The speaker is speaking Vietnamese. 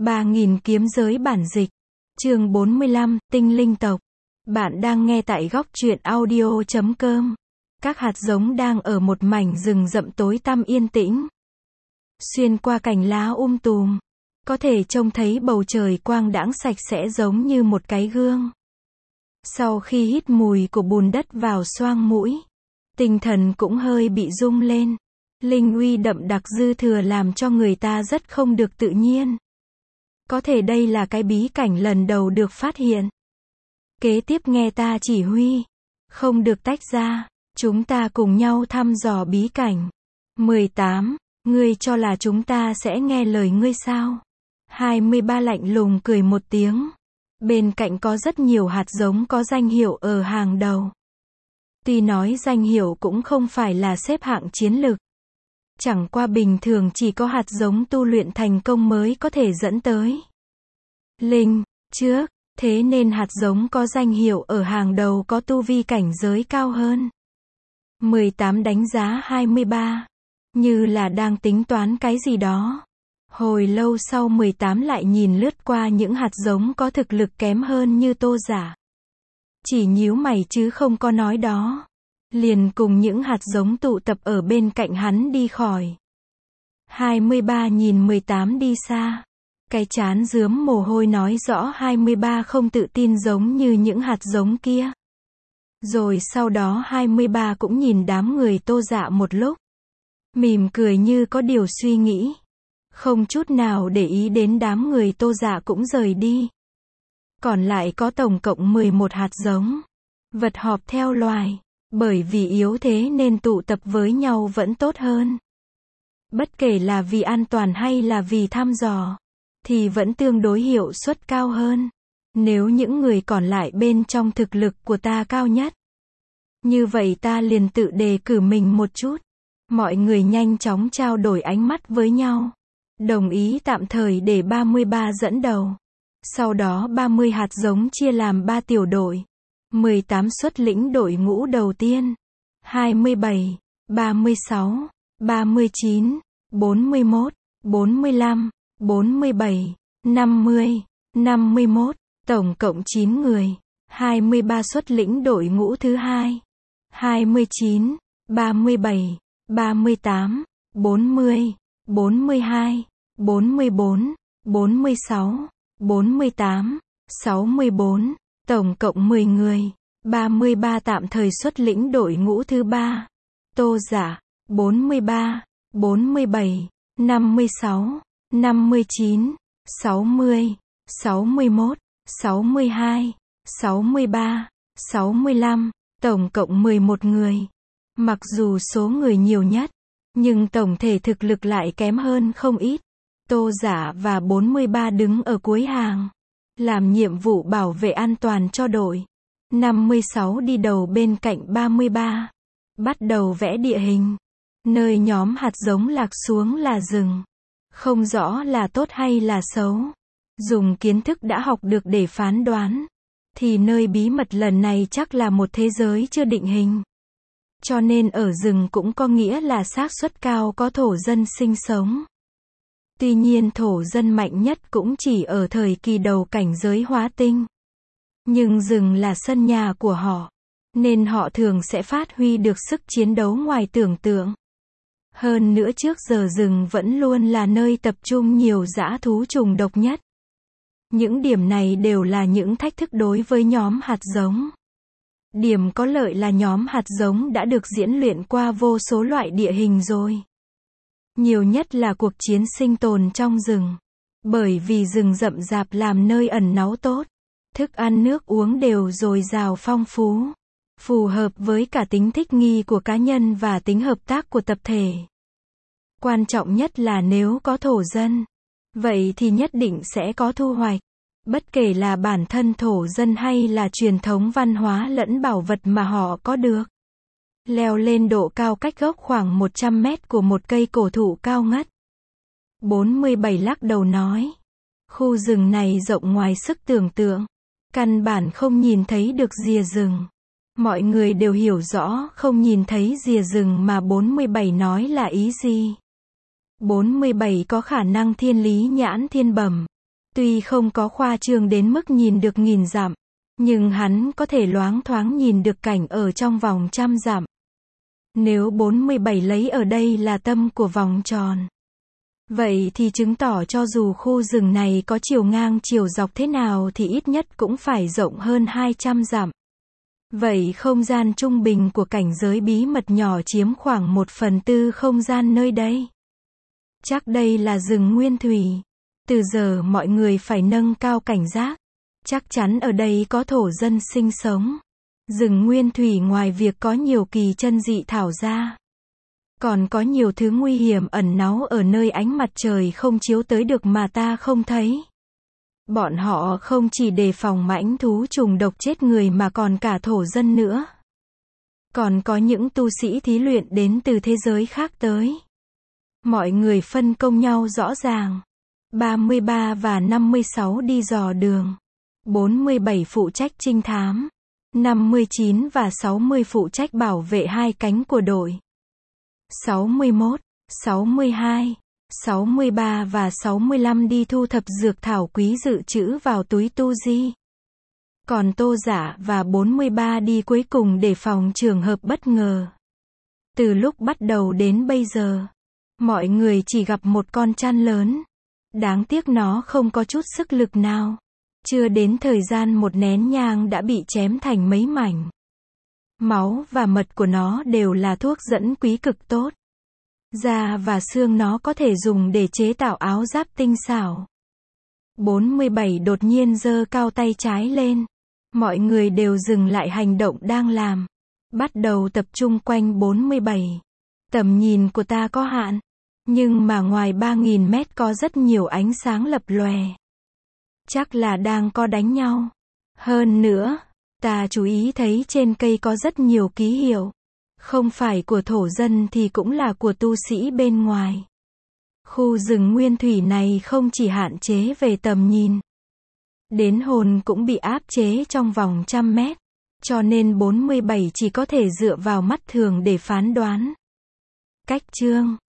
3.000 kiếm giới bản dịch. Chương 45, Tinh linh tộc. Bạn đang nghe tại góc truyện audio.com. Các hạt giống đang ở một mảnh rừng rậm tối tăm yên tĩnh. Xuyên qua cành lá tùm, có thể trông thấy bầu trời quang đãng sạch sẽ giống như một cái gương. Sau khi hít mùi của bùn đất vào xoang mũi, tinh thần cũng hơi bị rung lên. Linh uy đậm đặc dư thừa làm cho người ta rất không được tự nhiên. Có thể đây là cái bí cảnh lần đầu được phát hiện. Kế tiếp nghe ta chỉ huy. Không được tách ra. Chúng ta cùng nhau thăm dò bí cảnh. 18. Ngươi cho là chúng ta sẽ nghe lời ngươi sao? 23 lạnh lùng cười một tiếng. Bên cạnh có rất nhiều hạt giống có danh hiệu ở hàng đầu. Tuy nói danh hiệu cũng không phải là xếp hạng chiến lược. Chẳng qua bình thường chỉ có hạt giống tu luyện thành công mới có thể dẫn tới linh trước, thế nên hạt giống có danh hiệu ở hàng đầu có tu vi cảnh giới cao hơn. 18 đánh giá 23, như là đang tính toán cái gì đó. Hồi lâu sau 18 lại nhìn lướt qua những hạt giống có thực lực kém hơn như Tô Giả. Chỉ nhíu mày chứ không có nói đó. Liền cùng những hạt giống tụ tập ở bên cạnh hắn đi khỏi. 23 nhìn 18 đi xa. Cái trán rướm mồ hôi nói rõ 23 không tự tin giống như những hạt giống kia. Rồi sau đó 23 cũng nhìn đám người Tô Dạ một lúc. Mỉm cười như có điều suy nghĩ. Không chút nào để ý đến đám người Tô Dạ cũng rời đi. Còn lại có tổng cộng 11 hạt giống. Vật họp theo loài. Bởi vì yếu thế nên tụ tập với nhau vẫn tốt hơn. Bất kể là vì an toàn hay là vì thăm dò, thì vẫn tương đối hiệu suất cao hơn. Nếu những người còn lại bên trong thực lực của ta cao nhất, như vậy ta liền tự đề cử mình một chút. Mọi người nhanh chóng trao đổi ánh mắt với nhau. Đồng ý tạm thời để 33 dẫn đầu. Sau đó 30 hạt giống chia làm 3 tiểu đội. 18 xuất lĩnh đội ngũ đầu tiên. 27, 36, 39, 41, 45, 47, 50, 51, tổng cộng 9 người. 23 xuất lĩnh đội ngũ thứ hai. 29, 37, 38, 40, 42, 44, 46, 48, 64. Tổng cộng 10 người. 33 tạm thời xuất lĩnh đội ngũ thứ ba. Tô Giả, 43, 47, 56, 59, 60, 61, 62, 63, 65. Tổng cộng 11 người. Mặc dù số người nhiều nhất, nhưng tổng thể thực lực lại kém hơn không ít. Tô Giả và 43 đứng ở cuối hàng. Làm nhiệm vụ bảo vệ an toàn cho đội. 56 đi đầu bên cạnh 33. Bắt đầu vẽ địa hình. Nơi nhóm hạt giống lạc xuống là rừng. Không rõ là tốt hay là xấu. Dùng kiến thức đã học được để phán đoán. Thì nơi bí mật lần này chắc là một thế giới chưa định hình. Cho nên ở rừng cũng có nghĩa là xác suất cao có thổ dân sinh sống. Tuy nhiên thổ dân mạnh nhất cũng chỉ ở thời kỳ đầu cảnh giới hóa tinh. Nhưng rừng là sân nhà của họ, nên họ thường sẽ phát huy được sức chiến đấu ngoài tưởng tượng. Hơn nữa trước giờ rừng vẫn luôn là nơi tập trung nhiều dã thú trùng độc nhất. Những điểm này đều là những thách thức đối với nhóm hạt giống. Điểm có lợi là nhóm hạt giống đã được diễn luyện qua vô số loại địa hình rồi. Nhiều nhất là cuộc chiến sinh tồn trong rừng. Bởi vì rừng rậm rạp làm nơi ẩn náu tốt. Thức ăn nước uống đều dồi dào phong phú. Phù hợp với cả tính thích nghi của cá nhân và tính hợp tác của tập thể. Quan trọng nhất là nếu có thổ dân, vậy thì nhất định sẽ có thu hoạch. Bất kể là bản thân thổ dân hay là truyền thống văn hóa lẫn bảo vật mà họ có được. Leo lên độ cao cách gốc khoảng 100 mét của một cây cổ thụ cao ngất. 47 lắc đầu nói. Khu rừng này rộng ngoài sức tưởng tượng. Căn bản không nhìn thấy được rìa rừng. Mọi người đều hiểu rõ không nhìn thấy rìa rừng mà 47 nói là ý gì. 47 có khả năng thiên lý nhãn thiên bẩm. Tuy không có khoa trương đến mức nhìn được nghìn dặm, nhưng hắn có thể loáng thoáng nhìn được cảnh ở trong vòng trăm dặm. Nếu 47 lấy ở đây là tâm của vòng tròn, vậy thì chứng tỏ cho dù khu rừng này có chiều ngang chiều dọc thế nào thì ít nhất cũng phải rộng hơn 200 dặm. Vậy không gian trung bình của cảnh giới bí mật nhỏ chiếm khoảng 1/4 không gian nơi đây. Chắc đây là rừng nguyên thủy. Từ giờ mọi người phải nâng cao cảnh giác. Chắc chắn ở đây có thổ dân sinh sống. Rừng nguyên thủy ngoài việc có nhiều kỳ chân dị thảo ra, còn có nhiều thứ nguy hiểm ẩn náu ở nơi ánh mặt trời không chiếu tới được mà ta không thấy. Bọn họ không chỉ đề phòng mãnh thú trùng độc chết người mà còn cả thổ dân nữa. Còn có những tu sĩ thí luyện đến từ thế giới khác tới. Mọi người phân công nhau rõ ràng. 33 và 56 đi dò đường. 47 phụ trách trinh thám. 59 và 60 phụ trách bảo vệ hai cánh của đội. 61, 62, 63 và 65 đi thu thập dược thảo quý dự trữ vào túi tu di. Còn Tô Giả và 43 đi cuối cùng để phòng trường hợp bất ngờ. Từ lúc bắt đầu đến bây giờ, mọi người chỉ gặp một con trăn lớn. Đáng tiếc nó không có chút sức lực nào. Chưa đến thời gian một nén nhang đã bị chém thành mấy mảnh. Máu và mật của nó đều là thuốc dẫn quý cực tốt. Da và xương nó có thể dùng để chế tạo áo giáp tinh xảo. 47 đột nhiên giơ cao tay trái lên. Mọi người đều dừng lại hành động đang làm. Bắt đầu tập trung quanh 47. Tầm nhìn của ta có hạn. Nhưng mà ngoài 3.000 mét có rất nhiều ánh sáng lập lòe. Chắc là đang có đánh nhau. Hơn nữa, ta chú ý thấy trên cây có rất nhiều ký hiệu. Không phải của thổ dân thì cũng là của tu sĩ bên ngoài. Khu rừng nguyên thủy này không chỉ hạn chế về tầm nhìn. Đến hồn cũng bị áp chế trong vòng 100 mét. Cho nên 47 chỉ có thể dựa vào mắt thường để phán đoán. Cách chương